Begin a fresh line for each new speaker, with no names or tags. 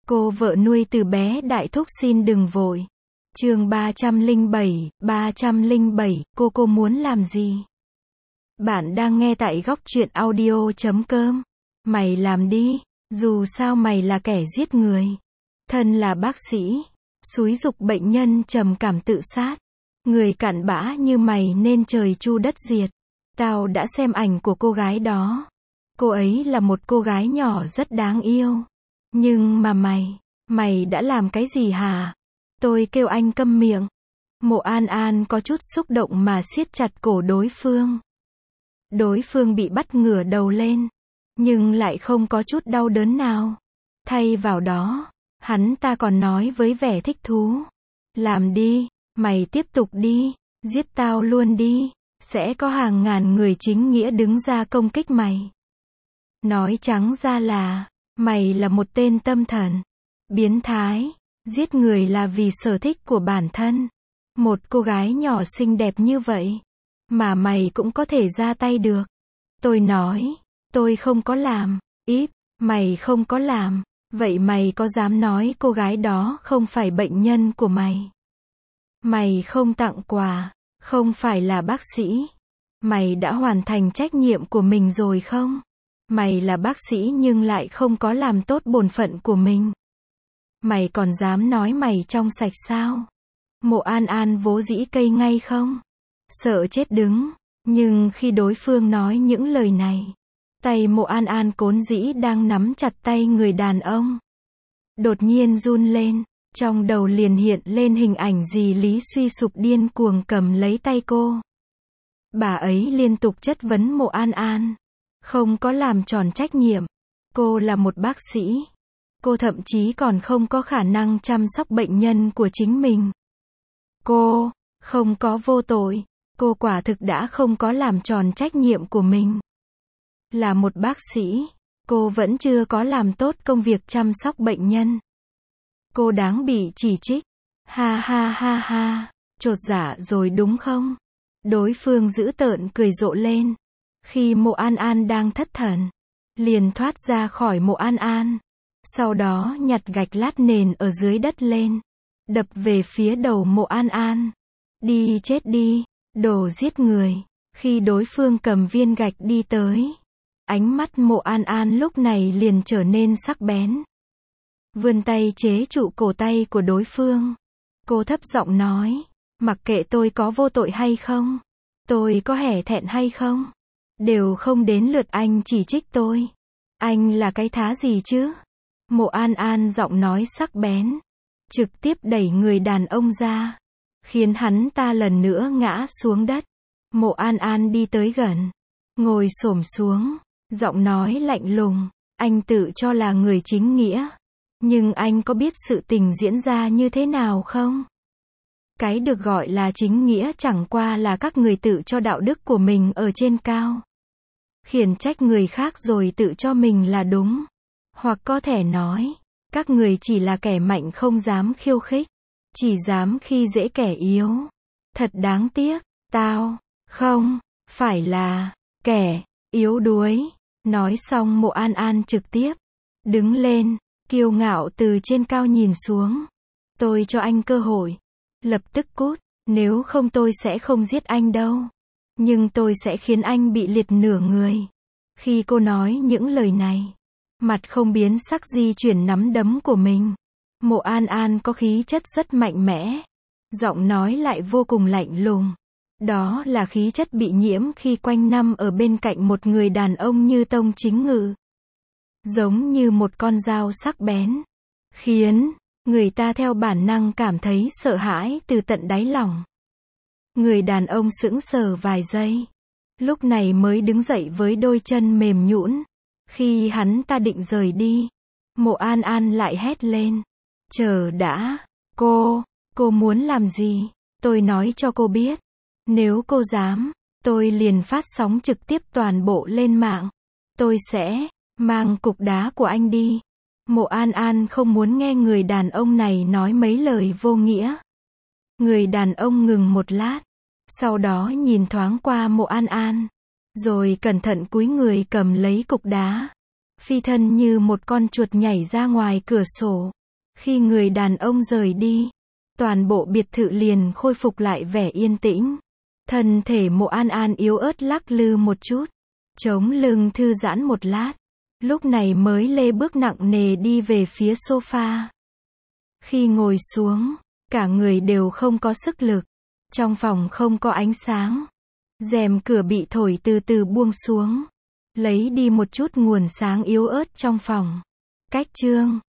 Cô vợ nuôi từ bé đại thúc xin đừng vội. Chương 307, cô muốn làm gì? Bạn đang nghe tại góc truyện audio.com. Mày làm đi, dù sao mày là kẻ giết người. Thân là bác sĩ, xúi giục bệnh nhân trầm cảm tự sát. Người cặn bã như mày nên trời chu đất diệt. Tao đã xem ảnh của cô gái đó. Cô ấy là một cô gái nhỏ rất đáng yêu. Nhưng mà mày đã làm cái gì hả? Tôi kêu anh câm miệng. Mộ An An có chút xúc động mà siết chặt cổ đối phương. Đối phương bị bắt ngửa đầu lên, nhưng lại không có chút đau đớn nào. Thay vào đó, hắn ta còn nói với vẻ thích thú. Làm đi, mày tiếp tục đi, giết tao luôn đi, sẽ có hàng ngàn người chính nghĩa đứng ra công kích mày. Nói trắng ra là, mày là một tên tâm thần, biến thái, giết người là vì sở thích của bản thân. Một cô gái nhỏ xinh đẹp như vậy, mà mày cũng có thể ra tay được. Tôi nói, tôi không có làm, mày không có làm, vậy mày có dám nói cô gái đó không phải bệnh nhân của mày? Mày không tặng quà, không phải là bác sĩ. Mày đã hoàn thành trách nhiệm của mình rồi không? Mày là bác sĩ nhưng lại không có làm tốt bổn phận của mình. Mày còn dám nói mày trong sạch sao? Mộ An An vỗ dĩ cây ngay không? Sợ chết đứng. Nhưng khi đối phương nói những lời này, tay Mộ An An vốn dĩ đang nắm chặt tay người đàn ông, đột nhiên run lên. Trong đầu liền hiện lên hình ảnh dì Lý suy sụp điên cuồng cầm lấy tay cô. Bà ấy liên tục chất vấn Mộ An An, không có làm tròn trách nhiệm. Cô là một bác sĩ. Cô thậm chí còn không có khả năng chăm sóc bệnh nhân của chính mình. Cô không có vô tội. Cô quả thực đã không có làm tròn trách nhiệm của mình. Là một bác sĩ, cô vẫn chưa có làm tốt công việc chăm sóc bệnh nhân. Cô đáng bị chỉ trích. Ha ha ha ha, chột dạ rồi đúng không? Đối phương dữ tợn cười rộ lên. Khi Mộ An An đang thất thần, liền thoát ra khỏi Mộ An An. Sau đó nhặt gạch lát nền ở dưới đất lên, đập về phía đầu Mộ An An. Đi chết đi, đồ giết người. Khi đối phương cầm viên gạch đi tới, ánh mắt Mộ An An lúc này liền trở nên sắc bén. Vươn tay chế trụ cổ tay của đối phương. Cô thấp giọng nói, mặc kệ tôi có vô tội hay không, tôi có hẻ thẹn hay không, đều không đến lượt anh chỉ trích tôi. Anh là cái thá gì chứ? Mộ An An giọng nói sắc bén, trực tiếp đẩy người đàn ông ra, khiến hắn ta lần nữa ngã xuống đất. Mộ An An đi tới gần, ngồi xổm xuống, giọng nói lạnh lùng, anh tự cho là người chính nghĩa, nhưng anh có biết sự tình diễn ra như thế nào không? Cái được gọi là chính nghĩa chẳng qua là các người tự cho đạo đức của mình ở trên cao, khiển trách người khác rồi tự cho mình là đúng. Hoặc có thể nói, các người chỉ là kẻ mạnh không dám khiêu khích, chỉ dám khi dễ kẻ yếu. Thật đáng tiếc, tao không phải là kẻ yếu đuối. Nói xong Mộ An An trực tiếp đứng lên, kiêu ngạo từ trên cao nhìn xuống. Tôi cho anh cơ hội, lập tức cút, nếu không tôi sẽ không giết anh đâu, nhưng tôi sẽ khiến anh bị liệt nửa người. Khi cô nói những lời này, mặt không biến sắc di chuyển nắm đấm của mình. Mộ An An có khí chất rất mạnh mẽ, giọng nói lại vô cùng lạnh lùng. Đó là khí chất bị nhiễm khi quanh năm ở bên cạnh một người đàn ông như Tông Chính Ngự. Giống như một con dao sắc bén, khiến người ta theo bản năng cảm thấy sợ hãi từ tận đáy lòng. Người đàn ông sững sờ vài giây, lúc này mới đứng dậy với đôi chân mềm nhũn. Khi hắn ta định rời đi, Mộ An An lại hét lên. Chờ đã, cô muốn làm gì? Tôi nói cho cô biết, nếu cô dám, tôi liền phát sóng trực tiếp toàn bộ lên mạng. Tôi sẽ mang cục đá của anh đi. Mộ An An không muốn nghe người đàn ông này nói mấy lời vô nghĩa. Người đàn ông ngừng một lát, sau đó nhìn thoáng qua Mộ An An, rồi cẩn thận cúi người cầm lấy cục đá, phi thân như một con chuột nhảy ra ngoài cửa sổ. Khi người đàn ông rời đi, toàn bộ biệt thự liền khôi phục lại vẻ yên tĩnh. Thân thể Mộ An An yếu ớt lắc lư một chút, chống lưng thư giãn một lát, lúc này mới lê bước nặng nề đi về phía sofa. Khi ngồi xuống, cả người đều không có sức lực. Trong phòng không có ánh sáng. Rèm cửa bị thổi từ từ buông xuống, lấy đi một chút nguồn sáng yếu ớt trong phòng. Cách chương